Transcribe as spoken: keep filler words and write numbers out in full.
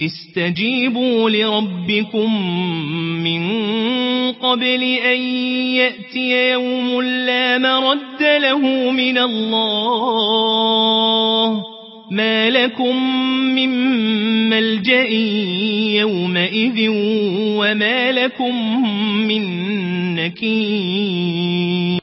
استجيبوا لربكم من قبل أن يأتي يوم لا مرد له من الله ما لكم من ملجأ يومئذ وما لكم من نكير